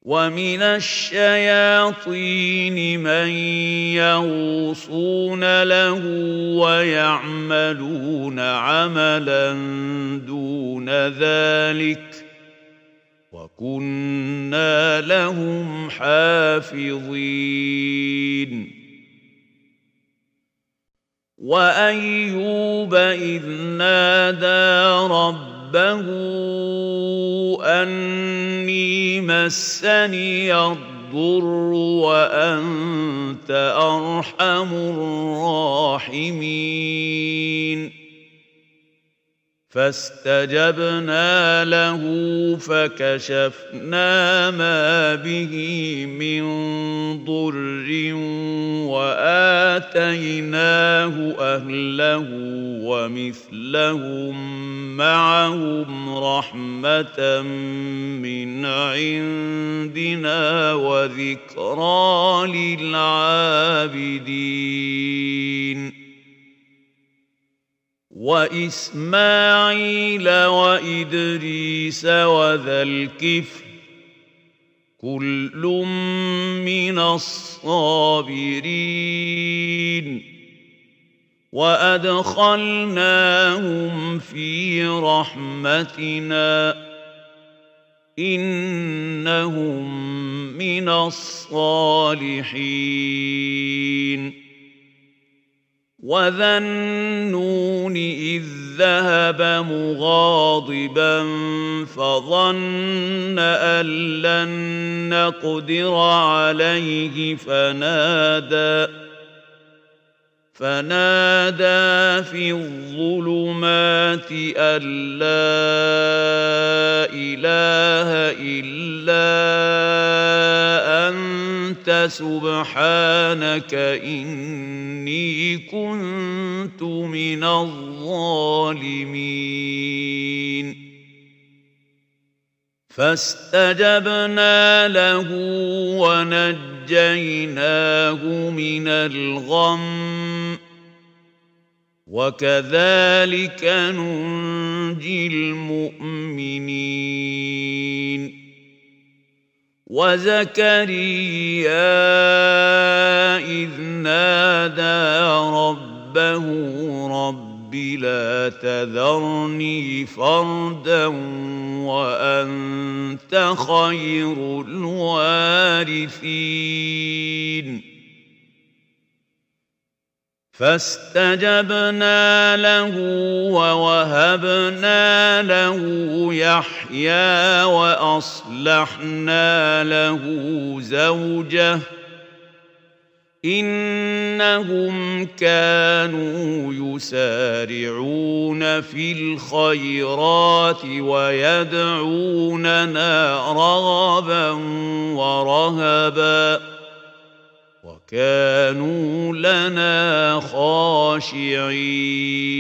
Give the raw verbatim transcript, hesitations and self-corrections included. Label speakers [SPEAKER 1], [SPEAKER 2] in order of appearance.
[SPEAKER 1] ومن الشياطين من يغوصون له ويعملون عملا دون ذلك وكنا لهم حافظين. وأيوب إذ نادى ربه أني مسني الضر وأنت أرحم الراحمين فاستجبنا له فكشفنا ما به من ضر وآتيناه أهله ومثلهم معهم رحمة من عندنا وذكرى للعابدين. وإسماعيل وإدريس وذا الكفل كل من الصابرين وأدخلناهم في رحمتنا إنهم من الصالحين. وذا النون إذ ذهب مغاضبا فظن أن لن نقدر عليه فنادى فنادى في الظلمات أن لا إله إلا أنت سبحانك إني كنت من الظالمين. فاستجبنا له ونجيناه من الغم وكذلك ننجي المؤمنين. وزكريا إذ نادى ربه رب لا تذرني فردا وأنت خير الوارثين فاستجبنا له ووهبنا له يحيى وأصلحنا له زوجه إنهم كانوا يسارعون في الخيرات ويدعوننا رغبا ورهبا وكانوا لنا خاشعين.